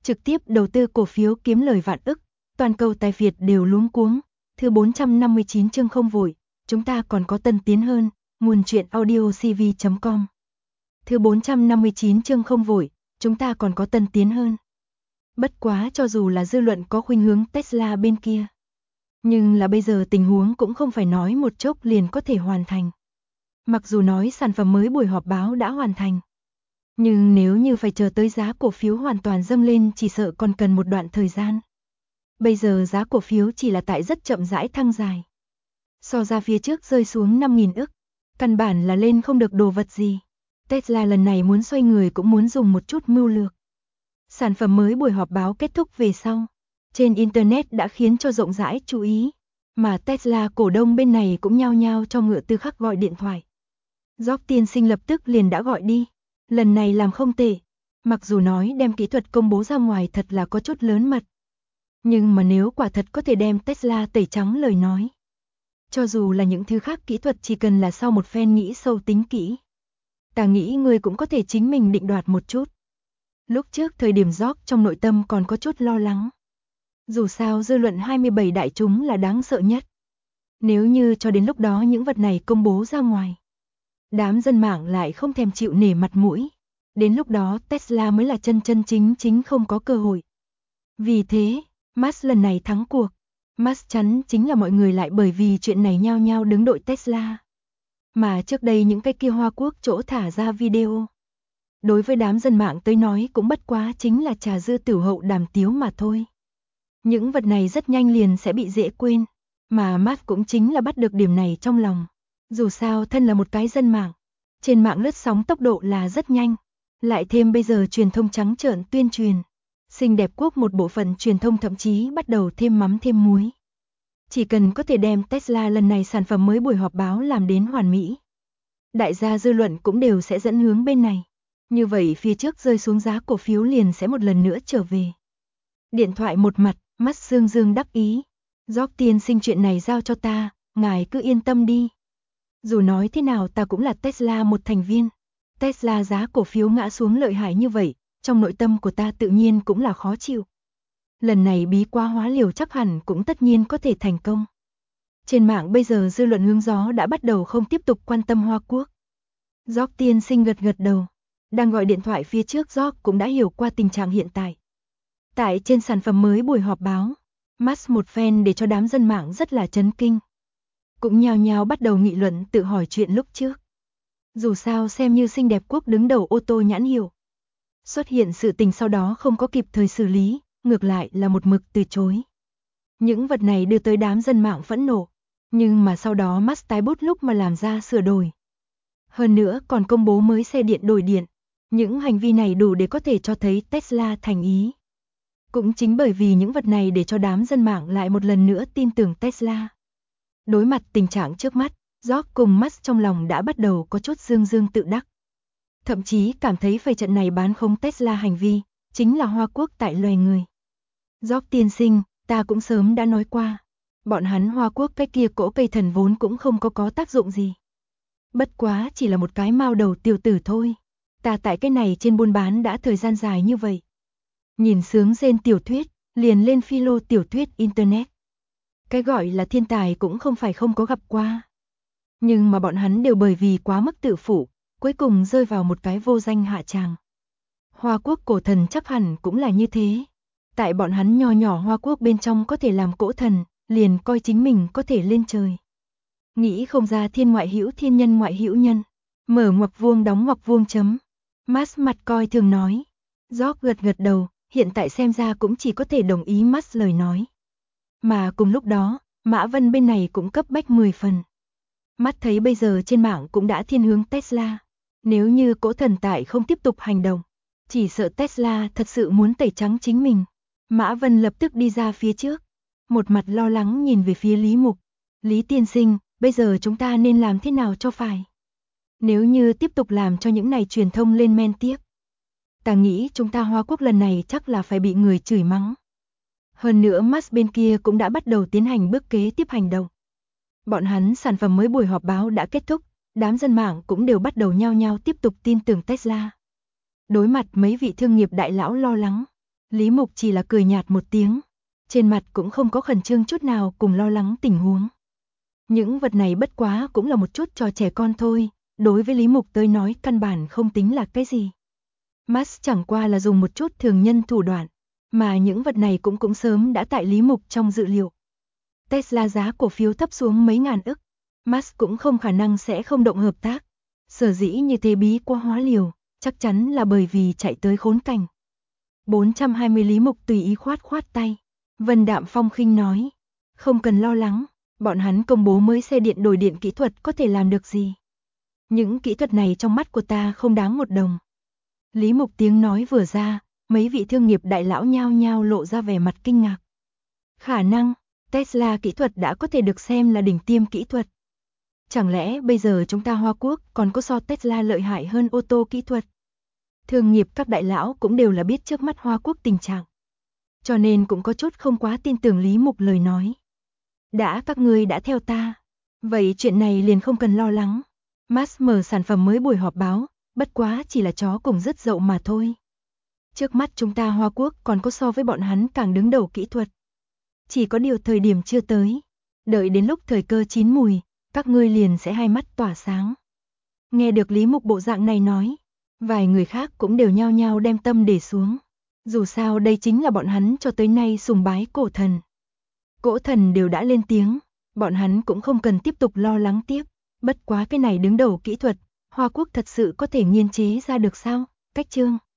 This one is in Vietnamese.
trực tiếp đầu tư cổ phiếu kiếm lời vạn ức, toàn cầu tài Việt đều luống cuống. Thứ 459 chương không vội, chúng ta còn có tân tiến hơn, nguồn truyện audiocv.com. Thứ 459 chương không vội, chúng ta còn có tân tiến hơn. Bất quá cho dù là dư luận có khuynh hướng Tesla bên kia, nhưng là bây giờ tình huống cũng không phải nói một chốc liền có thể hoàn thành. Mặc dù nói sản phẩm mới buổi họp báo đã hoàn thành, nhưng nếu như phải chờ tới giá cổ phiếu hoàn toàn dâng lên chỉ sợ còn cần một đoạn thời gian. Bây giờ giá cổ phiếu chỉ là tại rất chậm rãi thăng dài. So ra phía trước rơi xuống 5.000 ức, căn bản là lên không được đồ vật gì. Tesla lần này muốn xoay người cũng muốn dùng một chút mưu lược. Sản phẩm mới buổi họp báo kết thúc về sau, trên Internet đã khiến cho rộng rãi chú ý, mà Tesla cổ đông bên này cũng nhao nhao cho Ngựa Tư Khắc gọi điện thoại. Job tiên sinh lập tức liền đã gọi đi, lần này làm không tệ, mặc dù nói đem kỹ thuật công bố ra ngoài thật là có chút lớn mật. Nhưng mà nếu quả thật có thể đem Tesla tẩy trắng lời nói, cho dù là những thứ khác kỹ thuật chỉ cần là sau một phen nghĩ sâu tính kỹ, ta nghĩ người cũng có thể chính mình định đoạt một chút. Lúc trước thời điểm Job trong nội tâm còn có chút lo lắng. Dù sao dư luận 27 đại chúng là đáng sợ nhất. Nếu như cho đến lúc đó những vật này công bố ra ngoài, đám dân mạng lại không thèm chịu nể mặt mũi, đến lúc đó Tesla mới là chân chính không có cơ hội. Vì thế, Musk lần này thắng cuộc. Musk chắn chính là mọi người lại bởi vì chuyện này nhao nhao đứng đội Tesla. Mà trước đây những cái kia Hoa Quốc chỗ thả ra video, đối với đám dân mạng tới nói cũng bất quá chính là trà dư tiểu hậu đàm tiếu mà thôi. Những vật này rất nhanh liền sẽ bị dễ quên, mà Musk cũng chính là bắt được điểm này trong lòng. Dù sao thân là một cái dân mạng, trên mạng lướt sóng tốc độ là rất nhanh, lại thêm bây giờ truyền thông trắng trợn tuyên truyền. Xinh đẹp quốc một bộ phận truyền thông thậm chí bắt đầu thêm mắm thêm muối. Chỉ cần có thể đem Tesla lần này sản phẩm mới buổi họp báo làm đến hoàn mỹ, đại gia dư luận cũng đều sẽ dẫn hướng bên này. Như vậy phía trước rơi xuống giá cổ phiếu liền sẽ một lần nữa trở về. Điện thoại một mặt, mắt dương dương đắc ý. Job tiên sinh chuyện này giao cho ta, ngài cứ yên tâm đi. Dù nói thế nào ta cũng là Tesla một thành viên. Tesla giá cổ phiếu ngã xuống lợi hại như vậy, trong nội tâm của ta tự nhiên cũng là khó chịu. Lần này bí quá hóa liều chắc hẳn cũng tất nhiên có thể thành công. Trên mạng bây giờ dư luận hướng gió đã bắt đầu không tiếp tục quan tâm Hoa Quốc. Job tiên sinh gật đầu. Đang gọi điện thoại phía trước Job cũng đã hiểu qua tình trạng hiện tại. Tại trên sản phẩm mới buổi họp báo, Musk một phen để cho đám dân mạng rất là chấn kinh. Cũng nhao nhao bắt đầu nghị luận tự hỏi chuyện lúc trước. Dù sao xem như xinh đẹp quốc đứng đầu ô tô nhãn hiệu. Xuất hiện sự tình sau đó không có kịp thời xử lý, ngược lại là một mực từ chối. Những vật này đưa tới đám dân mạng phẫn nộ, nhưng mà sau đó Musk tái bút lúc mà làm ra sửa đổi. Hơn nữa còn công bố mới xe điện đổi điện, những hành vi này đủ để có thể cho thấy Tesla thành ý. Cũng chính bởi vì những vật này để cho đám dân mạng lại một lần nữa tin tưởng Tesla. Đối mặt tình trạng trước mắt, Job cùng Musk trong lòng đã bắt đầu có chút dương tự đắc. Thậm chí cảm thấy phẩy trận này bán khống Tesla hành vi, chính là Hoa Quốc tại loài người. Job tiên sinh, ta cũng sớm đã nói qua. Bọn hắn Hoa Quốc cái kia cỗ cây thần vốn cũng không có tác dụng gì. Bất quá chỉ là một cái mao đầu tiểu tử thôi. Ta tại cái này trên buôn bán đã thời gian dài như vậy. Nhìn sướng rên tiểu thuyết, liền lên philo tiểu thuyết Internet. Cái gọi là thiên tài cũng không phải không có gặp qua. Nhưng mà bọn hắn đều bởi vì quá mức tự phụ, cuối cùng rơi vào một cái vô danh hạ tràng. Hoa Quốc cổ thần chắc hẳn cũng là như thế. Tại bọn hắn nho nhỏ Hoa Quốc bên trong có thể làm cỗ thần, liền coi chính mình có thể lên trời. Nghĩ không ra thiên ngoại hữu thiên nhân ngoại hữu nhân. Mở ngoặc vuông đóng ngoặc vuông chấm. Musk mặt coi thường nói. Job gật đầu, hiện tại xem ra cũng chỉ có thể đồng ý Musk lời nói. Mà cùng lúc đó, Mã Vân bên này cũng cấp bách 10 phần. Mắt thấy bây giờ trên mạng cũng đã thiên hướng Tesla. Nếu như cỗ thần tại không tiếp tục hành động, chỉ sợ Tesla thật sự muốn tẩy trắng chính mình. Mã Vân lập tức đi ra phía trước, một mặt lo lắng nhìn về phía Lý Mục. Lý tiên sinh, bây giờ chúng ta nên làm thế nào cho phải? Nếu như tiếp tục làm cho những này truyền thông lên men tiếp, ta nghĩ chúng ta Hoa Quốc lần này chắc là phải bị người chửi mắng. Hơn nữa Musk bên kia cũng đã bắt đầu tiến hành bước kế tiếp hành động. Bọn hắn sản phẩm mới buổi họp báo đã kết thúc, đám dân mạng cũng đều bắt đầu nhao nhao tiếp tục tin tưởng Tesla. Đối mặt mấy vị thương nghiệp đại lão lo lắng, Lý Mục chỉ là cười nhạt một tiếng, trên mặt cũng không có khẩn trương chút nào cùng lo lắng tình huống. Những vật này bất quá cũng là một chút trò trẻ con thôi, đối với Lý Mục tới nói căn bản không tính là cái gì. Max chẳng qua là dùng một chút thường nhân thủ đoạn, mà những vật này cũng sớm đã tại Lý Mục trong dự liệu. Tesla giá cổ phiếu thấp xuống mấy ngàn ức, Max cũng không khả năng sẽ không động hợp tác. Sở dĩ như thế bí quá hóa liều, chắc chắn là bởi vì chạy tới khốn cảnh. 420 Lý Mục tùy ý khoát tay. Vân Đạm Phong khinh nói, không cần lo lắng, bọn hắn công bố mới xe điện đổi điện kỹ thuật có thể làm được gì. Những kỹ thuật này trong mắt của ta không đáng một đồng. Lý Mục tiếng nói vừa ra, mấy vị thương nghiệp đại lão nhao nhao lộ ra vẻ mặt kinh ngạc. Khả năng, Tesla kỹ thuật đã có thể được xem là đỉnh tiêm kỹ thuật. Chẳng lẽ bây giờ chúng ta Hoa Quốc còn có so Tesla lợi hại hơn ô tô kỹ thuật? Thương nghiệp các đại lão cũng đều là biết trước mắt Hoa Quốc tình trạng. Cho nên cũng có chút không quá tin tưởng Lý Mục lời nói. Đã các ngươi đã theo ta, vậy chuyện này liền không cần lo lắng. Max mở sản phẩm mới buổi họp báo, bất quá chỉ là chó cùng rất dậu mà thôi. Trước mắt chúng ta Hoa Quốc còn có so với bọn hắn càng đứng đầu kỹ thuật. Chỉ có điều thời điểm chưa tới. Đợi đến lúc thời cơ chín mùi, các ngươi liền sẽ hai mắt tỏa sáng. Nghe được Lý Mục bộ dạng này nói, vài người khác cũng đều nhao nhao đem tâm để xuống. Dù sao đây chính là bọn hắn cho tới nay sùng bái cổ thần. Cổ thần đều đã lên tiếng, bọn hắn cũng không cần tiếp tục lo lắng tiếp. Bất quá cái này đứng đầu kỹ thuật, Hoa Quốc thật sự có thể nghiên chế ra được sao? Cách chương